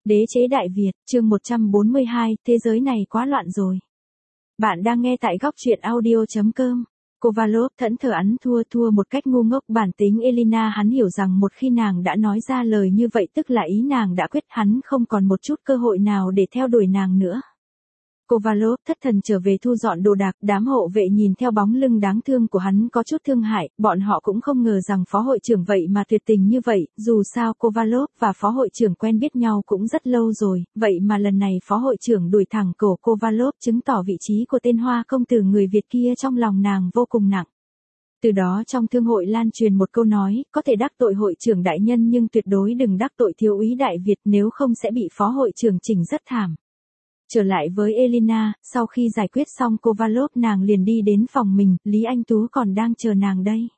Đế chế Đại Việt, chương 142, thế giới này quá loạn rồi. Bạn đang nghe tại góc truyện audio.com. Kovalov thẫn thờ ăn thua một cách ngu ngốc. Bản tính Elina hắn hiểu rằng một khi nàng đã nói ra lời như vậy tức là ý nàng đã quyết, hắn không còn một chút cơ hội nào để theo đuổi nàng nữa. Kovalov thất thần trở về thu dọn đồ đạc, đám hộ vệ nhìn theo bóng lưng đáng thương của hắn có chút thương hại, bọn họ cũng không ngờ rằng phó hội trưởng vậy mà tuyệt tình như vậy, dù sao Kovalov và phó hội trưởng quen biết nhau cũng rất lâu rồi, vậy mà lần này phó hội trưởng đuổi thẳng cổ Kovalov chứng tỏ vị trí của tên hoa công tử người Việt kia trong lòng nàng vô cùng nặng. Từ đó trong thương hội lan truyền một câu nói, có thể đắc tội hội trưởng đại nhân nhưng tuyệt đối đừng đắc tội thiếu úy Đại Việt nếu không sẽ bị phó hội trưởng chỉnh rất thảm. Trở lại với Elina, sau khi giải quyết xong Kovalov nàng liền đi đến phòng mình, Lý Anh Tú còn đang chờ nàng đây.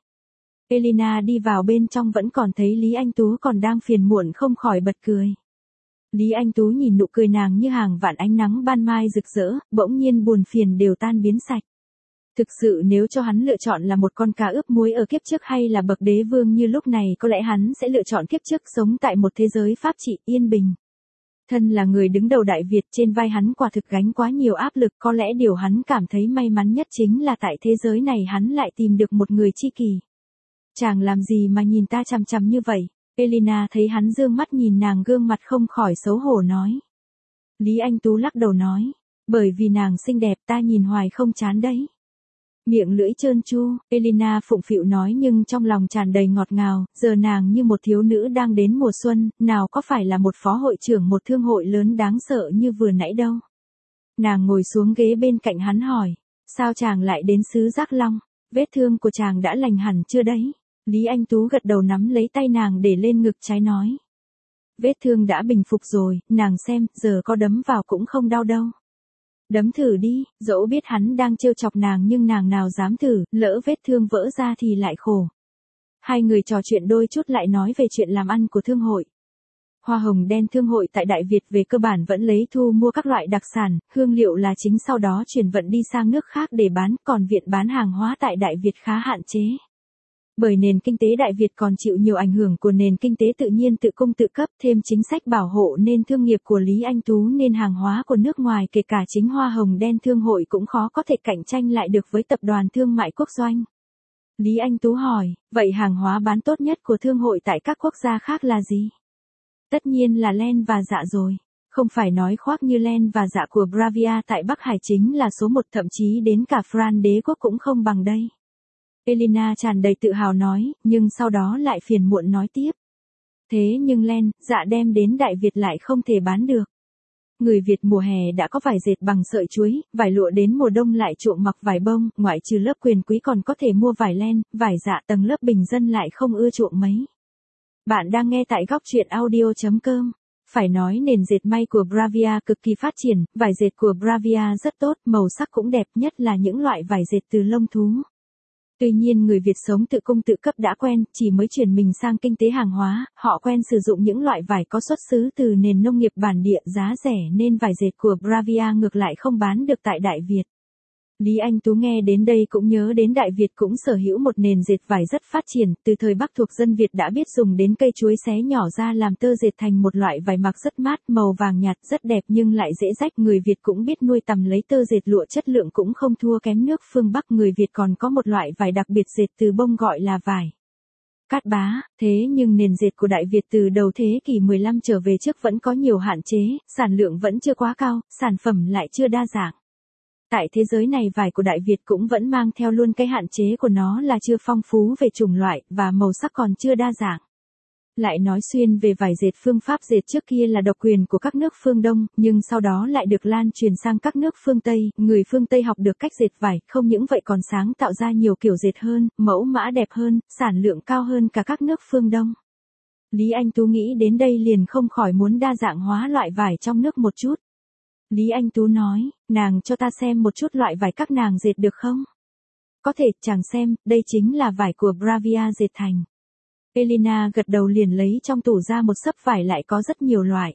Elina đi vào bên trong vẫn còn thấy Lý Anh Tú còn đang phiền muộn không khỏi bật cười. Lý Anh Tú nhìn nụ cười nàng như hàng vạn ánh nắng ban mai rực rỡ, bỗng nhiên buồn phiền đều tan biến sạch. Thực sự nếu cho hắn lựa chọn là một con cá ướp muối ở kiếp trước hay là bậc đế vương như lúc này có lẽ hắn sẽ lựa chọn kiếp trước sống tại một thế giới pháp trị yên bình. Thân là người đứng đầu Đại Việt trên vai hắn quả thực gánh quá nhiều áp lực, có lẽ điều hắn cảm thấy may mắn nhất chính là tại thế giới này hắn lại tìm được một người tri kỷ. Chàng làm gì mà nhìn ta chằm chằm như vậy? Elina thấy hắn dương mắt nhìn nàng gương mặt không khỏi xấu hổ nói. Lý Anh Tú lắc đầu nói, bởi vì nàng xinh đẹp ta nhìn hoài không chán đấy. Miệng lưỡi trơn tru, Elina phụng phịu nói nhưng trong lòng tràn đầy ngọt ngào, giờ nàng như một thiếu nữ đang đến mùa xuân, nào có phải là một phó hội trưởng một thương hội lớn đáng sợ như vừa nãy đâu. Nàng ngồi xuống ghế bên cạnh hắn hỏi, sao chàng lại đến xứ Giác Long, vết thương của chàng đã lành hẳn chưa đấy? Lý Anh Tú gật đầu nắm lấy tay nàng để lên ngực trái nói. Vết thương đã bình phục rồi, nàng xem, giờ có đấm vào cũng không đau đâu. Đấm thử đi, dẫu biết hắn đang trêu chọc nàng nhưng nàng nào dám thử, lỡ vết thương vỡ ra thì lại khổ. Hai người trò chuyện đôi chút lại nói về chuyện làm ăn của thương hội. Hoa hồng đen thương hội tại Đại Việt về cơ bản vẫn lấy thu mua các loại đặc sản, hương liệu là chính sau đó chuyển vận đi sang nước khác để bán, còn viện bán hàng hóa tại Đại Việt khá hạn chế. Bởi nền kinh tế Đại Việt còn chịu nhiều ảnh hưởng của nền kinh tế tự nhiên tự cung tự cấp thêm chính sách bảo hộ nên thương nghiệp của Lý Anh Tú nên hàng hóa của nước ngoài kể cả chính hoa hồng đen thương hội cũng khó có thể cạnh tranh lại được với tập đoàn thương mại quốc doanh. Lý Anh Tú hỏi, vậy hàng hóa bán tốt nhất của thương hội tại các quốc gia khác là gì? Tất nhiên là len và dạ rồi. Không phải nói khoác như len và dạ của Bravia tại Bắc Hải chính là số một, thậm chí đến cả Fran đế quốc cũng không bằng đây. Elina tràn đầy tự hào nói, nhưng sau đó lại phiền muộn nói tiếp. Thế nhưng len, dạ đem đến Đại Việt lại không thể bán được. Người Việt mùa hè đã có vải dệt bằng sợi chuối, vải lụa đến mùa đông lại chuộng mặc vải bông, ngoại trừ lớp quyền quý còn có thể mua vải len, vải dạ, tầng lớp bình dân lại không ưa chuộng mấy. Bạn đang nghe tại góc truyện audio.com. Phải nói nền dệt may của Bravia cực kỳ phát triển, vải dệt của Bravia rất tốt, màu sắc cũng đẹp, nhất là những loại vải dệt từ lông thú. Tuy nhiên người Việt sống tự cung tự cấp đã quen, chỉ mới chuyển mình sang kinh tế hàng hóa, họ quen sử dụng những loại vải có xuất xứ từ nền nông nghiệp bản địa giá rẻ nên vải dệt của Bravia ngược lại không bán được tại Đại Việt. Lý Anh Tú nghe đến đây cũng nhớ đến Đại Việt cũng sở hữu một nền dệt vải rất phát triển, từ thời Bắc thuộc dân Việt đã biết dùng đến cây chuối xé nhỏ ra làm tơ dệt thành một loại vải mặc rất mát, màu vàng nhạt rất đẹp nhưng lại dễ rách. Người Việt cũng biết nuôi tầm lấy tơ dệt lụa chất lượng cũng không thua kém nước phương Bắc. Người Việt còn có một loại vải đặc biệt dệt từ bông gọi là vải Cát Bá, thế nhưng nền dệt của Đại Việt từ đầu thế kỷ 15 trở về trước vẫn có nhiều hạn chế, sản lượng vẫn chưa quá cao, sản phẩm lại chưa đa dạng. Tại thế giới này vải của Đại Việt cũng vẫn mang theo luôn cái hạn chế của nó là chưa phong phú về chủng loại và màu sắc còn chưa đa dạng. Lại nói xuyên về vải dệt phương Pháp dệt trước kia là độc quyền của các nước phương Đông, nhưng sau đó lại được lan truyền sang các nước phương Tây, người phương Tây học được cách dệt vải, không những vậy còn sáng tạo ra nhiều kiểu dệt hơn, mẫu mã đẹp hơn, sản lượng cao hơn cả các nước phương Đông. Lý Anh Tú nghĩ đến đây liền không khỏi muốn đa dạng hóa loại vải trong nước một chút. Lý Anh Tú nói, nàng cho ta xem một chút loại vải các nàng dệt được không? Có thể, chàng xem, đây chính là vải của Bravia dệt thành. Elina gật đầu liền lấy trong tủ ra một xấp vải lại có rất nhiều loại.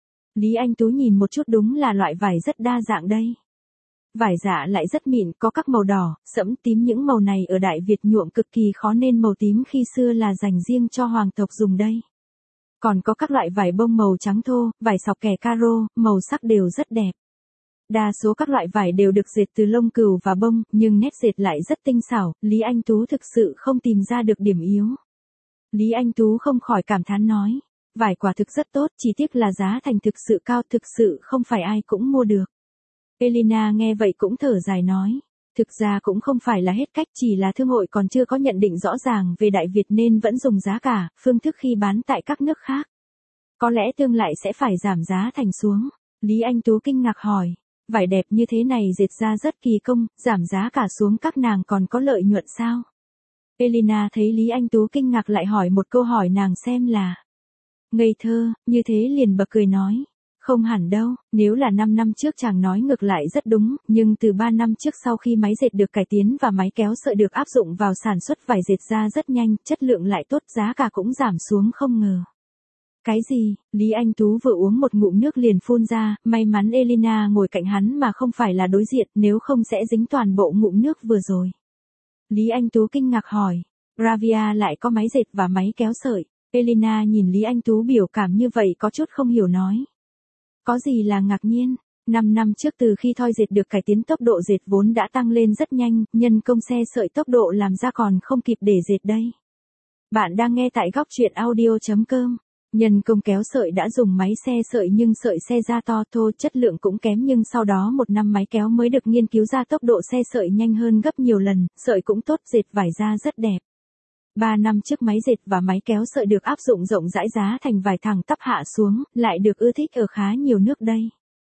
Lý Anh Tú nhìn một chút đúng là loại vải rất đa dạng đây. Vải dạ lại rất mịn, có các màu đỏ, sẫm, tím, những màu này ở Đại Việt nhuộm cực kỳ khó nên màu tím khi xưa là dành riêng cho hoàng tộc dùng đây. Còn có các loại vải bông màu trắng thô, vải sọc kẻ caro, màu sắc đều rất đẹp. Đa số các loại vải đều được dệt từ lông cừu và bông, nhưng nét dệt lại rất tinh xảo, Lý Anh Tú thực sự không tìm ra được điểm yếu. Lý Anh Tú không khỏi cảm thán nói, vải quả thực rất tốt, chỉ tiếc là giá thành thực sự cao, thực sự không phải ai cũng mua được. Elina nghe vậy cũng thở dài nói, thực ra cũng không phải là hết cách, chỉ là thương hội còn chưa có nhận định rõ ràng về Đại Việt nên vẫn dùng giá cả, phương thức khi bán tại các nước khác. Có lẽ tương lại sẽ phải giảm giá thành xuống. Lý Anh Tú kinh ngạc hỏi, vải đẹp như thế này dệt ra rất kỳ công, giảm giá cả xuống các nàng còn có lợi nhuận sao? Elina thấy Lý Anh Tú kinh ngạc lại hỏi một câu hỏi nàng xem là ngây thơ, như thế liền bật cười nói, không hẳn đâu, nếu là 5 năm trước chàng nói ngược lại rất đúng, nhưng từ 3 năm trước sau khi máy dệt được cải tiến và máy kéo sợi được áp dụng vào sản xuất vải dệt ra rất nhanh, chất lượng lại tốt, giá cả cũng giảm xuống không ngờ. Cái gì? Lý Anh Tú vừa uống một ngụm nước liền phun ra, may mắn Elina ngồi cạnh hắn mà không phải là đối diện, nếu không sẽ dính toàn bộ ngụm nước vừa rồi. Lý Anh Tú kinh ngạc hỏi, Bravia lại có máy dệt và máy kéo sợi. Elina nhìn Lý Anh Tú biểu cảm như vậy có chút không hiểu nói. Có gì là ngạc nhiên? 5 năm trước từ khi thoi dệt được cải tiến tốc độ dệt vốn đã tăng lên rất nhanh, nhân công xe sợi tốc độ làm ra còn không kịp để dệt đây. Bạn đang nghe tại góc truyện audio.com. Nhân công kéo sợi đã dùng máy xe sợi nhưng sợi xe ra to thô, chất lượng cũng kém, nhưng sau đó 1 năm máy kéo mới được nghiên cứu ra tốc độ xe sợi nhanh hơn gấp nhiều lần, sợi cũng tốt, dệt vải ra rất đẹp. 3 năm trước máy dệt và máy kéo sợi được áp dụng rộng rãi, giá thành vải thẳng tắp hạ xuống, lại được ưa thích ở khá nhiều nước đây.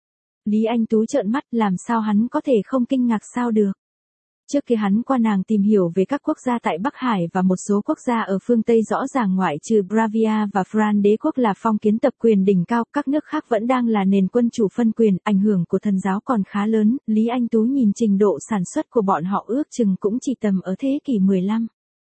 Lý Anh Tú trợn mắt, làm sao hắn có thể không kinh ngạc sao được. Trước khi hắn qua nàng tìm hiểu về các quốc gia tại Bắc Hải và một số quốc gia ở phương Tây, rõ ràng ngoại trừ Bravia và France đế quốc là phong kiến tập quyền đỉnh cao, các nước khác vẫn đang là nền quân chủ phân quyền, ảnh hưởng của thần giáo còn khá lớn. Lý Anh Tú nhìn trình độ sản xuất của bọn họ ước chừng cũng chỉ tầm ở thế kỷ 15,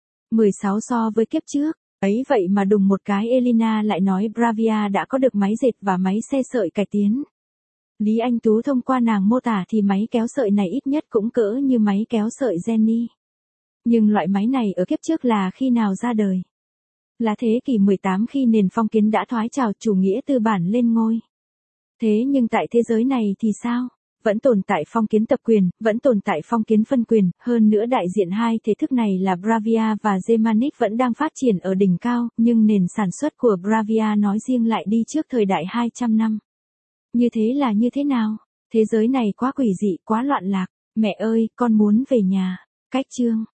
16 so với kiếp trước. Ấy vậy mà đùng một cái Elina lại nói Bravia đã có được máy dệt và máy xe sợi cải tiến. Lý Anh Tú thông qua nàng mô tả thì máy kéo sợi này ít nhất cũng cỡ như máy kéo sợi Jenny. Nhưng loại máy này ở kiếp trước là khi nào ra đời? Là thế kỷ 18 khi nền phong kiến đã thoái trào, chủ nghĩa tư bản lên ngôi. Thế nhưng tại thế giới này thì sao? Vẫn tồn tại phong kiến tập quyền, vẫn tồn tại phong kiến phân quyền, hơn nữa đại diện hai thể thức này là Bravia và Germanic vẫn đang phát triển ở đỉnh cao, nhưng nền sản xuất của Bravia nói riêng lại đi trước thời đại 200 năm. Như thế là như thế nào? Thế giới này quá quỷ dị, quá loạn lạc. Mẹ ơi, con muốn về nhà. Cách chương